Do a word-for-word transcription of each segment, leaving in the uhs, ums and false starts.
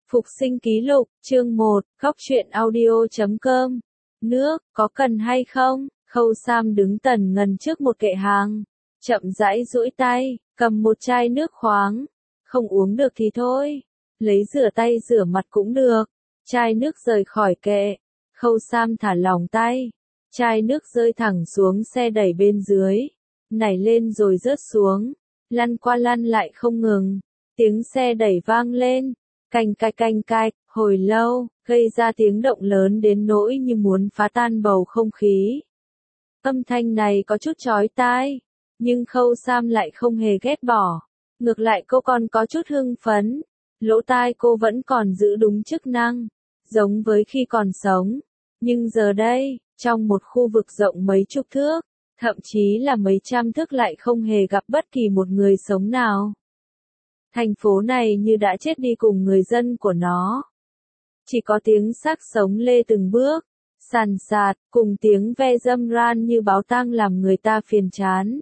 Phục sinh ký lục, chương một, góc truyện audio chấm com. Nước, có cần hay không? Khâu Sam đứng tần ngần trước một kệ hàng. Chậm rãi duỗi tay, cầm một chai nước khoáng. Không uống được thì thôi. Lấy rửa tay rửa mặt cũng được. Chai nước rời khỏi kệ. Khâu Sam thả lỏng tay. Chai nước rơi thẳng xuống xe đẩy bên dưới. Nảy lên rồi rớt xuống. Lăn qua lăn lại không ngừng. Tiếng xe đẩy vang lên. Canh cạch canh cạch, hồi lâu, gây ra tiếng động lớn đến nỗi như muốn phá tan bầu không khí. Âm thanh này có chút chói tai, nhưng Khâu Sam lại không hề ghét bỏ. Ngược lại cô còn có chút hưng phấn. Lỗ tai cô vẫn còn giữ đúng chức năng, giống với khi còn sống. Nhưng giờ đây, trong một khu vực rộng mấy chục thước, thậm chí là mấy trăm thước lại không hề gặp bất kỳ một người sống nào. Thành phố này như đã chết đi cùng người dân của nó. Chỉ có tiếng xác sống lê từng bước, sàn sạt, cùng tiếng ve râm ran như báo tang làm người ta phiền chán.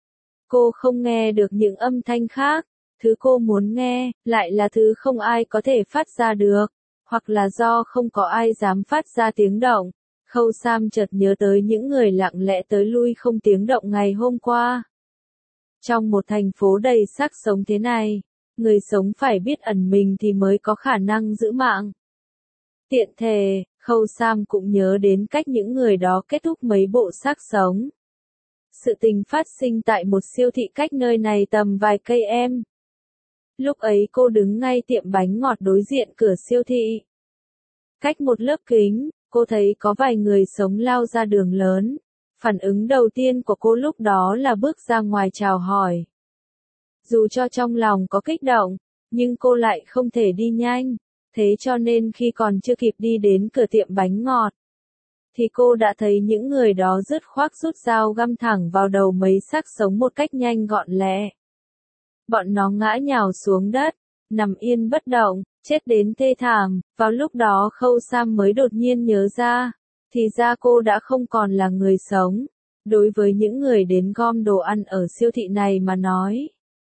Cô không nghe được những âm thanh khác, thứ cô muốn nghe, lại là thứ không ai có thể phát ra được, hoặc là do không có ai dám phát ra tiếng động. Khâu Sam chợt nhớ tới những người lặng lẽ tới lui không tiếng động ngày hôm qua. Trong một thành phố đầy xác sống thế này, người sống phải biết ẩn mình thì mới có khả năng giữ mạng. Tiện thể, Khâu Sam cũng nhớ đến cách những người đó kết thúc mấy bộ xác sống. Sự tình phát sinh tại một siêu thị cách nơi này tầm vài cây em. Lúc ấy cô đứng ngay tiệm bánh ngọt đối diện cửa siêu thị. Cách một lớp kính, cô thấy có vài người sống lao ra đường lớn. Phản ứng đầu tiên của cô lúc đó là bước ra ngoài chào hỏi. Dù cho trong lòng có kích động, nhưng cô lại không thể đi nhanh, thế cho nên khi còn chưa kịp đi đến cửa tiệm bánh ngọt, thì cô đã thấy những người đó dứt khoát rút dao găm thẳng vào đầu mấy xác sống một cách nhanh gọn lẹ. Bọn nó ngã nhào xuống đất, nằm yên bất động, chết đến thê thảm. Vào lúc đó Khâu Sam mới đột nhiên nhớ ra, thì ra cô đã không còn là người sống. Đối với những người đến gom đồ ăn ở siêu thị này mà nói,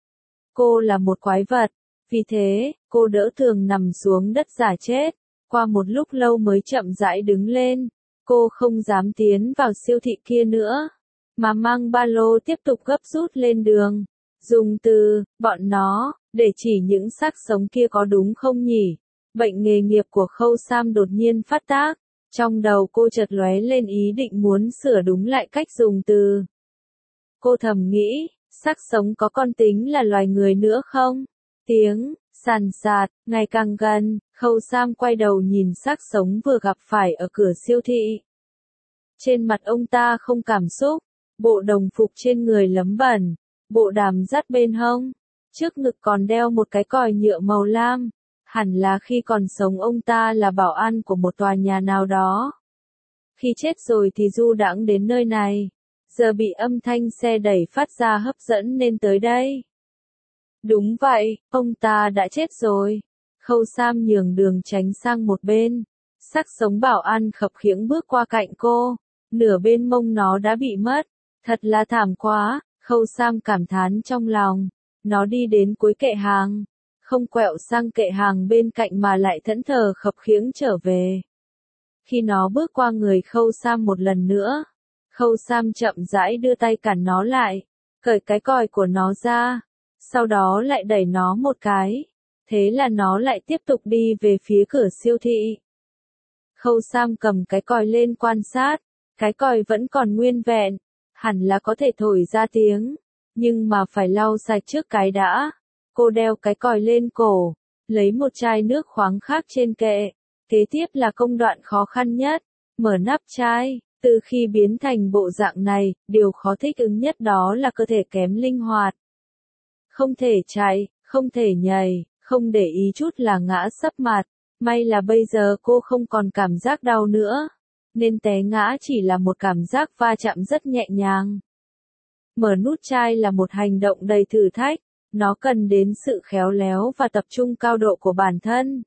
cô là một quái vật. Vì thế, cô đỡ tường nằm xuống đất giả chết. Qua một lúc lâu mới chậm rãi đứng lên. Cô không dám tiến vào siêu thị kia nữa, mà mang ba lô tiếp tục gấp rút lên đường. Dùng từ, bọn nó, để chỉ những xác sống kia có đúng không nhỉ? Bệnh nghề nghiệp của Khâu Sam đột nhiên phát tác. Trong đầu cô chợt lóe lên ý định muốn sửa đúng lại cách dùng từ. Cô thầm nghĩ, xác sống có còn tính là loài người nữa không? Tiếng sàn sạt ngày càng gần. Khâu Sam quay đầu nhìn xác sống vừa gặp phải ở cửa siêu thị. Trên mặt ông ta không cảm xúc, bộ đồng phục trên người lấm bẩn, bộ đàm dắt bên hông, trước ngực còn đeo một cái còi nhựa màu lam. Hẳn là khi còn sống ông ta là bảo an của một tòa nhà nào đó. Khi chết rồi thì du đãng đến nơi này, giờ bị âm thanh xe đẩy phát ra hấp dẫn nên tới đây. Đúng vậy, ông ta đã chết rồi. Khâu Sam nhường đường tránh sang một bên. Xác sống bảo an khập khiễng bước qua cạnh cô. Nửa bên mông nó đã bị mất. Thật là thảm quá, Khâu Sam cảm thán trong lòng. Nó đi đến cuối kệ hàng. Không quẹo sang kệ hàng bên cạnh mà lại thẫn thờ khập khiễng trở về. Khi nó bước qua người Khâu Sam một lần nữa, Khâu Sam chậm rãi đưa tay cản nó lại, cởi cái còi của nó ra. Sau đó lại đẩy nó một cái. Thế là nó lại tiếp tục đi về phía cửa siêu thị. Khâu Sam cầm cái còi lên quan sát. Cái còi vẫn còn nguyên vẹn. Hẳn là có thể thổi ra tiếng. Nhưng mà phải lau sạch trước cái đã. Cô đeo cái còi lên cổ. Lấy một chai nước khoáng khác trên kệ. Kế tiếp là công đoạn khó khăn nhất. Mở nắp chai. Từ khi biến thành bộ dạng này, điều khó thích ứng nhất đó là cơ thể kém linh hoạt. Không thể chạy, không thể nhảy, không để ý chút là ngã sấp mặt. May là bây giờ cô không còn cảm giác đau nữa, nên té ngã chỉ là một cảm giác va chạm rất nhẹ nhàng. Mở nút chai là một hành động đầy thử thách, nó cần đến sự khéo léo và tập trung cao độ của bản thân.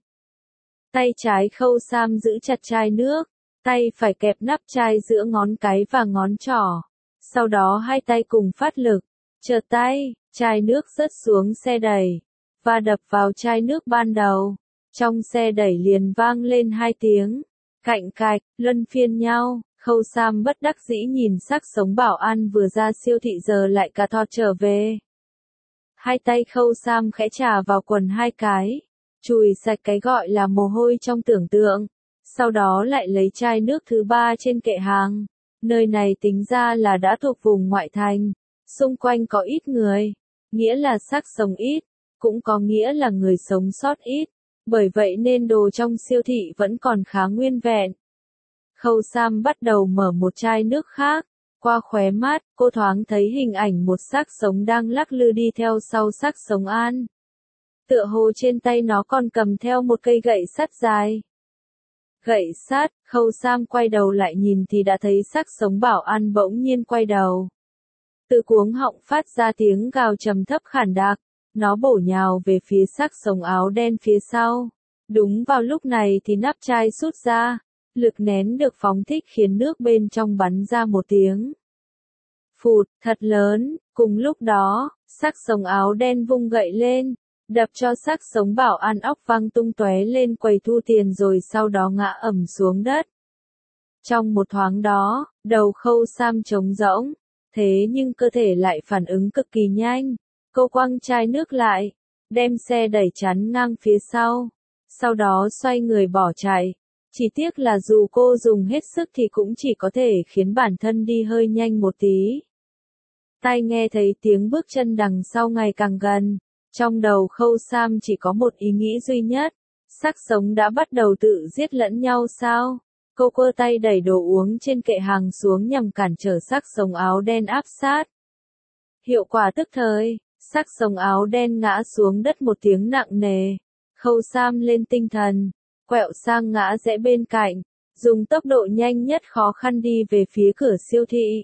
Tay trái Khâu Sam giữ chặt chai nước, tay phải kẹp nắp chai giữa ngón cái và ngón trỏ. Sau đó hai tay cùng phát lực, chợt tay, chai nước rớt xuống xe đẩy, và đập vào chai nước ban đầu. Trong xe đẩy liền vang lên hai tiếng, cạnh cạch, luân phiên nhau. Khâu Sam bất đắc dĩ nhìn xác sống bảo an vừa ra siêu thị giờ lại cà thọt trở về. Hai tay Khâu Sam khẽ chà vào quần hai cái, chùi sạch cái gọi là mồ hôi trong tưởng tượng, sau đó lại lấy chai nước thứ ba trên kệ hàng. Nơi này tính ra là đã thuộc vùng ngoại thành, xung quanh có ít người, nghĩa là xác sống ít, cũng có nghĩa là người sống sót ít, bởi vậy nên đồ trong siêu thị vẫn còn khá nguyên vẹn. Khâu Sam bắt đầu mở một chai nước khác, qua khóe mắt, cô thoáng thấy hình ảnh một xác sống đang lắc lư đi theo sau xác sống An. Tựa hồ trên tay nó còn cầm theo một cây gậy sắt dài. Gậy sắt, Khâu Sam quay đầu lại nhìn thì đã thấy xác sống bảo an bỗng nhiên quay đầu. Từ cuống họng phát ra tiếng gào trầm thấp khản đặc, nó bổ nhào về phía xác sống áo đen phía sau. Đúng vào lúc này thì nắp chai sút ra, lực nén được phóng thích khiến nước bên trong bắn ra một tiếng phụt thật lớn. Cùng lúc đó, xác sống áo đen vung gậy lên, đập cho xác sống bảo an óc văng tung tóe lên quầy thu tiền rồi sau đó ngã ầm xuống đất. Trong một thoáng đó, đầu Khâu Sam trống rỗng, thế nhưng cơ thể lại phản ứng cực kỳ nhanh. Cô quăng chai nước lại, đem xe đẩy chắn ngang phía sau, sau đó xoay người bỏ chạy. Chỉ tiếc là dù cô dùng hết sức thì cũng chỉ có thể khiến bản thân đi hơi nhanh một tí. Tai nghe thấy tiếng bước chân đằng sau ngày càng gần, trong đầu Khâu Sam chỉ có một ý nghĩ duy nhất, xác sống đã bắt đầu tự giết lẫn nhau sao? Cô quơ tay đẩy đồ uống trên kệ hàng xuống nhằm cản trở xác sống áo đen áp sát. Hiệu quả tức thời, xác sống áo đen ngã xuống đất một tiếng nặng nề. Khâu Sam lên tinh thần, quẹo sang ngã rẽ bên cạnh, dùng tốc độ nhanh nhất khó khăn đi về phía cửa siêu thị.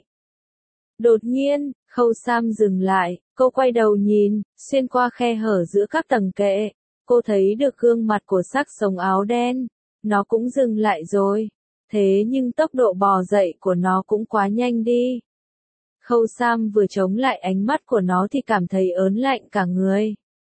Đột nhiên, Khâu Sam dừng lại, cô quay đầu nhìn, xuyên qua khe hở giữa các tầng kệ, cô thấy được gương mặt của xác sống áo đen, nó cũng dừng lại rồi, thế nhưng tốc độ bò dậy của nó cũng quá nhanh đi. Khâu Sam vừa chống lại ánh mắt của nó thì cảm thấy ớn lạnh cả người.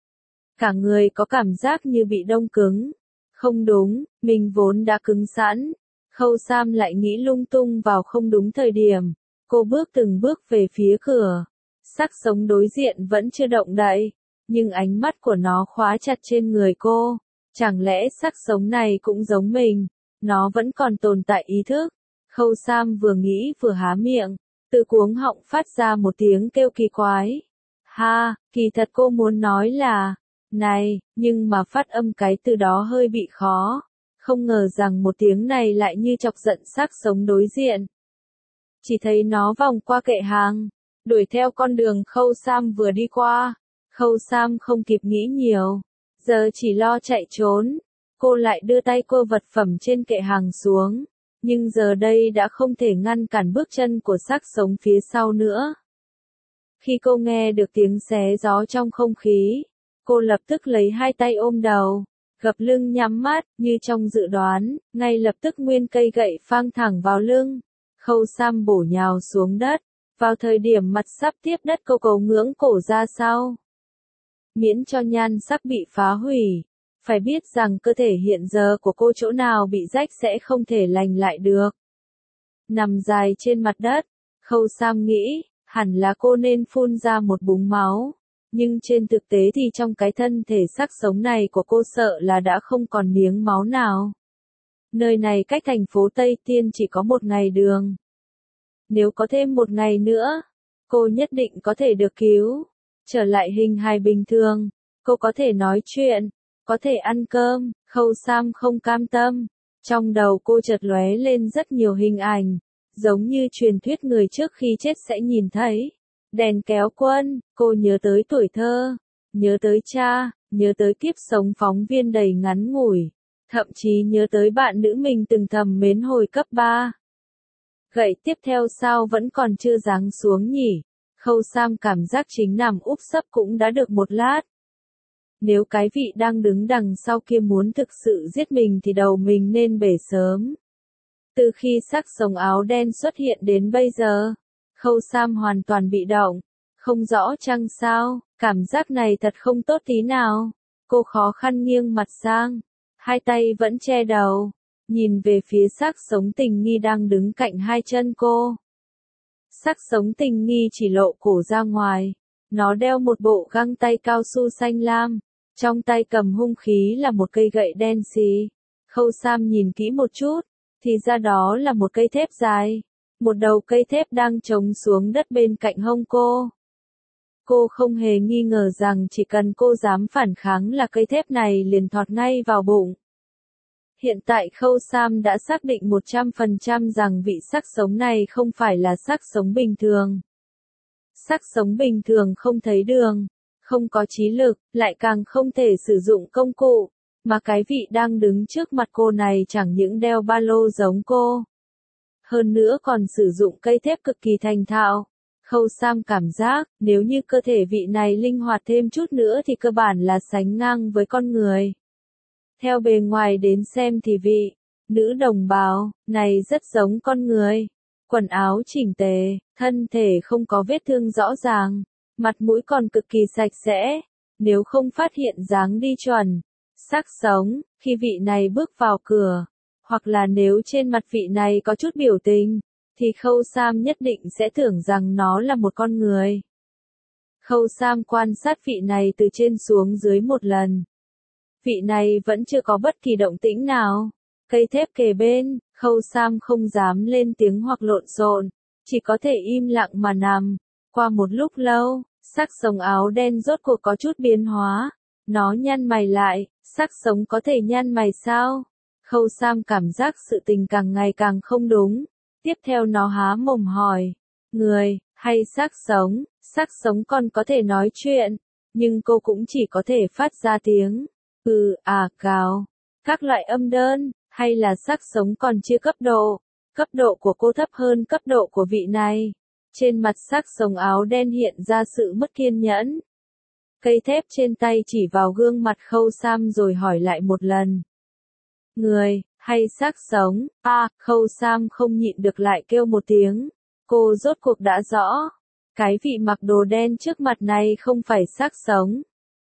Cả người có cảm giác như bị đông cứng. Không đúng, mình vốn đã cứng sẵn. Khâu Sam lại nghĩ lung tung vào không đúng thời điểm. Cô bước từng bước về phía cửa. Xác sống đối diện vẫn chưa động đậy, nhưng ánh mắt của nó khóa chặt trên người cô. Chẳng lẽ xác sống này cũng giống mình, nó vẫn còn tồn tại ý thức. Khâu Sam vừa nghĩ vừa há miệng, từ cuống họng phát ra một tiếng kêu kỳ quái. Ha, kỳ thật cô muốn nói là, này, nhưng mà phát âm cái từ đó hơi bị khó. Không ngờ rằng một tiếng này lại như chọc giận xác sống đối diện. Chỉ thấy nó vòng qua kệ hàng, đuổi theo con đường Khâu Sam vừa đi qua. Khâu Sam không kịp nghĩ nhiều, giờ chỉ lo chạy trốn. Cô lại đưa tay cô vật phẩm trên kệ hàng xuống, nhưng giờ đây đã không thể ngăn cản bước chân của xác sống phía sau nữa. Khi cô nghe được tiếng xé gió trong không khí, cô lập tức lấy hai tay ôm đầu, gập lưng nhắm mắt, như trong dự đoán, ngay lập tức nguyên cây gậy phang thẳng vào lưng. Khâu Sam bổ nhào xuống đất, vào thời điểm mặt sắp tiếp đất cô cầu ngưỡng cổ ra sau. Miễn cho nhan sắc bị phá hủy, phải biết rằng cơ thể hiện giờ của cô chỗ nào bị rách sẽ không thể lành lại được. Nằm dài trên mặt đất, Khâu Sam nghĩ, hẳn là cô nên phun ra một búng máu. Nhưng trên thực tế thì trong cái thân thể xác sống này của cô sợ là đã không còn miếng máu nào. Nơi này cách thành phố Tây Tiên chỉ có một ngày đường. Nếu có thêm một ngày nữa, cô nhất định có thể được cứu, trở lại hình hài bình thường, cô có thể nói chuyện, có thể ăn cơm. Khâu Sam không cam tâm, trong đầu cô chợt lóe lên rất nhiều hình ảnh, giống như truyền thuyết người trước khi chết sẽ nhìn thấy. Đèn kéo quân, cô nhớ tới tuổi thơ, nhớ tới cha, nhớ tới kiếp sống phóng viên đầy ngắn ngủi, thậm chí nhớ tới bạn nữ mình từng thầm mến hồi cấp ba. Gậy tiếp theo sao vẫn còn chưa giáng xuống nhỉ? Khâu Sam cảm giác chính nằm úp sấp cũng đã được một lát. Nếu cái vị đang đứng đằng sau kia muốn thực sự giết mình thì đầu mình nên bể sớm. Từ khi xác sống áo đen xuất hiện đến bây giờ, Khâu Sam hoàn toàn bị động, không rõ chăng sao, cảm giác này thật không tốt tí nào. Cô khó khăn nghiêng mặt sang, hai tay vẫn che đầu, nhìn về phía sắc sống tình nghi đang đứng cạnh hai chân cô. Sắc sống tình nghi chỉ lộ cổ ra ngoài, nó đeo một bộ găng tay cao su xanh lam, trong tay cầm hung khí là một cây gậy đen xì. Khâu Sam nhìn kỹ một chút, thì ra đó là một cây thép dài, một đầu cây thép đang trống xuống đất bên cạnh hông cô. Cô không hề nghi ngờ rằng chỉ cần cô dám phản kháng là cây thép này liền thọt ngay vào bụng. Hiện tại Khâu Sam đã xác định một trăm phần trăm rằng vị xác sống này không phải là xác sống bình thường. Xác sống bình thường không thấy đường, không có trí lực, lại càng không thể sử dụng công cụ, mà cái vị đang đứng trước mặt cô này chẳng những đeo ba lô giống cô. Hơn nữa còn sử dụng cây thép cực kỳ thành thạo. Khâu Sam cảm giác, nếu như cơ thể vị này linh hoạt thêm chút nữa thì cơ bản là sánh ngang với con người. Theo bề ngoài đến xem thì vị nữ đồng bào này rất giống con người. Quần áo chỉnh tề, thân thể không có vết thương rõ ràng, mặt mũi còn cực kỳ sạch sẽ. Nếu không phát hiện dáng đi chuẩn, xác sống, khi vị này bước vào cửa, hoặc là nếu trên mặt vị này có chút biểu tình, thì Khâu Sam nhất định sẽ tưởng rằng nó là một con người. Khâu Sam quan sát vị này từ trên xuống dưới một lần. Vị này vẫn chưa có bất kỳ động tĩnh nào. Cây thép kề bên, Khâu Sam không dám lên tiếng hoặc lộn xộn, chỉ có thể im lặng mà nằm. Qua một lúc lâu, xác sống áo đen rốt cuộc có chút biến hóa. Nó nhăn mày lại, xác sống có thể nhăn mày sao? Khâu Sam cảm giác sự tình càng ngày càng không đúng. Tiếp theo nó há mồm hỏi, người, hay xác sống? Xác sống còn có thể nói chuyện, nhưng cô cũng chỉ có thể phát ra tiếng, ừ, à, cào, các loại âm đơn, hay là xác sống còn chia cấp độ. Cấp độ của cô thấp hơn cấp độ của vị này. Trên mặt xác sống áo đen hiện ra sự mất kiên nhẫn. Cây thép trên tay chỉ vào gương mặt Khâu Sam rồi hỏi lại một lần. Người, hay xác sống? À, Khâu Sam không nhịn được lại kêu một tiếng. Cô rốt cuộc đã rõ. Cái vị mặc đồ đen trước mặt này không phải xác sống,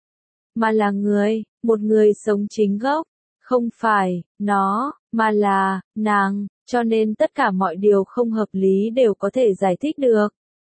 mà là người, một người sống chính gốc. Không phải, nó, mà là, nàng, cho nên tất cả mọi điều không hợp lý đều có thể giải thích được.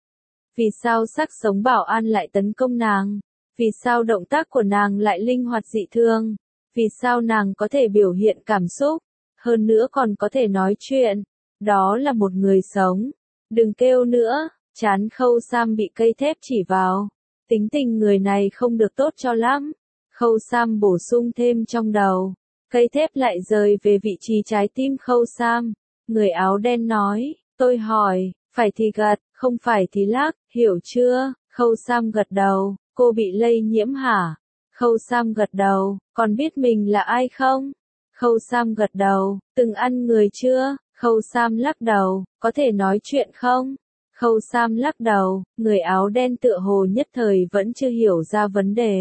Vì sao xác sống bảo an lại tấn công nàng? Vì sao động tác của nàng lại linh hoạt dị thường? Vì sao nàng có thể biểu hiện cảm xúc? Hơn nữa còn có thể nói chuyện. Đó là một người sống. Đừng kêu nữa, chán Khâu Sam bị cây thép chỉ vào. Tính tình người này không được tốt cho lắm. Khâu Sam bổ sung thêm trong đầu. Cây thép lại rời về vị trí trái tim Khâu Sam. Người áo đen nói, tôi hỏi, phải thì gật, không phải thì lắc, hiểu chưa? Khâu Sam gật đầu, cô bị lây nhiễm hả? Khâu Sam gật đầu, còn biết mình là ai không? Khâu Sam gật đầu, từng ăn người chưa? Khâu Sam lắc đầu, có thể nói chuyện không? Khâu Sam lắc đầu, người áo đen tựa hồ nhất thời vẫn chưa hiểu ra vấn đề.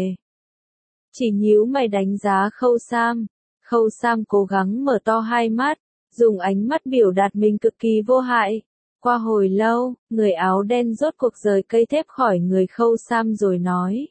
Chỉ nhíu mày đánh giá Khâu Sam. Khâu Sam cố gắng mở to hai mắt, dùng ánh mắt biểu đạt mình cực kỳ vô hại. Qua hồi lâu, người áo đen rốt cuộc rời cây thép khỏi người Khâu Sam rồi nói.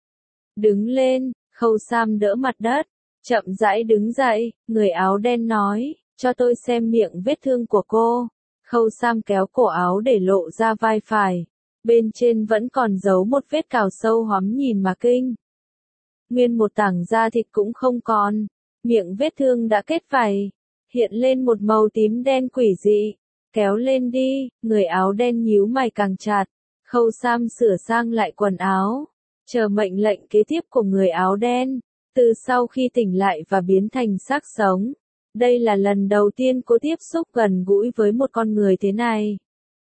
Đứng lên, Khâu Sam đỡ mặt đất, chậm rãi đứng dậy, người áo đen nói, cho tôi xem miệng vết thương của cô. Khâu Sam kéo cổ áo để lộ ra vai phải, bên trên vẫn còn giấu một vết cào sâu hoắm nhìn mà kinh. Nguyên một tảng da thịt cũng không còn, miệng vết thương đã kết vảy, hiện lên một màu tím đen quỷ dị. Kéo lên đi, người áo đen nhíu mày càng chặt. Khâu Sam sửa sang lại quần áo, chờ mệnh lệnh kế tiếp của người áo đen. Từ sau khi tỉnh lại và biến thành xác sống, đây là lần đầu tiên cô tiếp xúc gần gũi với một con người thế này.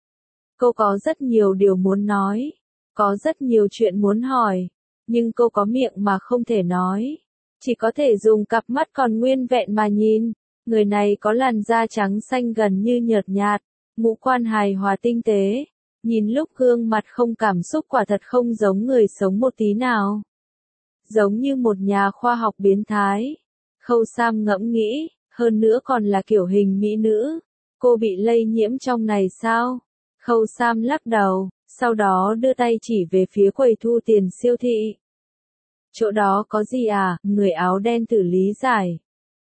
Cô có rất nhiều điều muốn nói, có rất nhiều chuyện muốn hỏi, nhưng cô có miệng mà không thể nói, chỉ có thể dùng cặp mắt còn nguyên vẹn mà nhìn. Người này có làn da trắng xanh gần như nhợt nhạt, ngũ quan hài hòa tinh tế, nhìn lúc gương mặt không cảm xúc quả thật không giống người sống một tí nào. Giống như một nhà khoa học biến thái. Khâu Sam ngẫm nghĩ, hơn nữa còn là kiểu hình mỹ nữ. Cô bị lây nhiễm trong này sao? Khâu Sam lắc đầu, sau đó đưa tay chỉ về phía quầy thu tiền siêu thị. Chỗ đó có gì à? Người áo đen thử lý giải.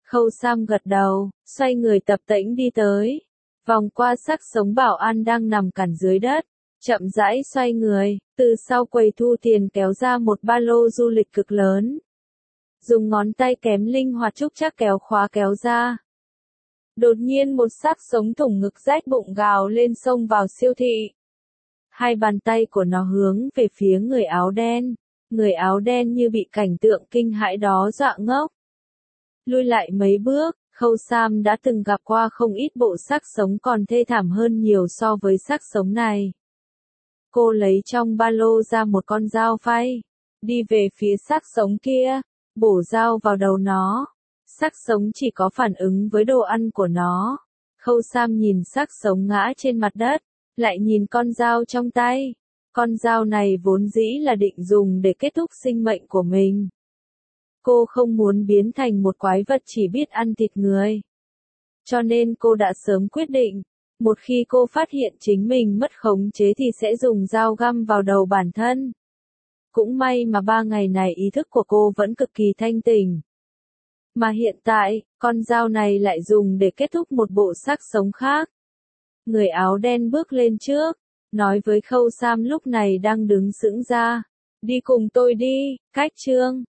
Khâu Sam gật đầu, xoay người tập tễnh đi tới. Vòng qua xác sống bảo an đang nằm cản dưới đất. Chậm rãi xoay người, từ sau quầy thu tiền kéo ra một ba lô du lịch cực lớn. Dùng ngón tay kém linh hoạt trúc chắc kéo khóa kéo ra. Đột nhiên một xác sống thủng ngực rách bụng gào lên xông vào siêu thị. Hai bàn tay của nó hướng về phía người áo đen. Người áo đen như bị cảnh tượng kinh hãi đó dọa ngốc. Lui lại mấy bước, Khâu Sam đã từng gặp qua không ít bộ xác sống còn thê thảm hơn nhiều so với xác sống này. Cô lấy trong ba lô ra một con dao phay, đi về phía xác sống kia, bổ dao vào đầu nó. Xác sống chỉ có phản ứng với đồ ăn của nó. Khâu Sam nhìn xác sống ngã trên mặt đất, lại nhìn con dao trong tay. Con dao này vốn dĩ là định dùng để kết thúc sinh mệnh của mình. Cô không muốn biến thành một quái vật chỉ biết ăn thịt người. Cho nên cô đã sớm quyết định, một khi cô phát hiện chính mình mất khống chế thì sẽ dùng dao găm vào đầu bản thân. Cũng may mà ba ngày này ý thức của cô vẫn cực kỳ thanh tỉnh. Mà hiện tại, con dao này lại dùng để kết thúc một bộ xác sống khác. Người áo đen bước lên trước, nói với Khâu Sam lúc này đang đứng sững ra. Đi cùng tôi đi, Cách Trương.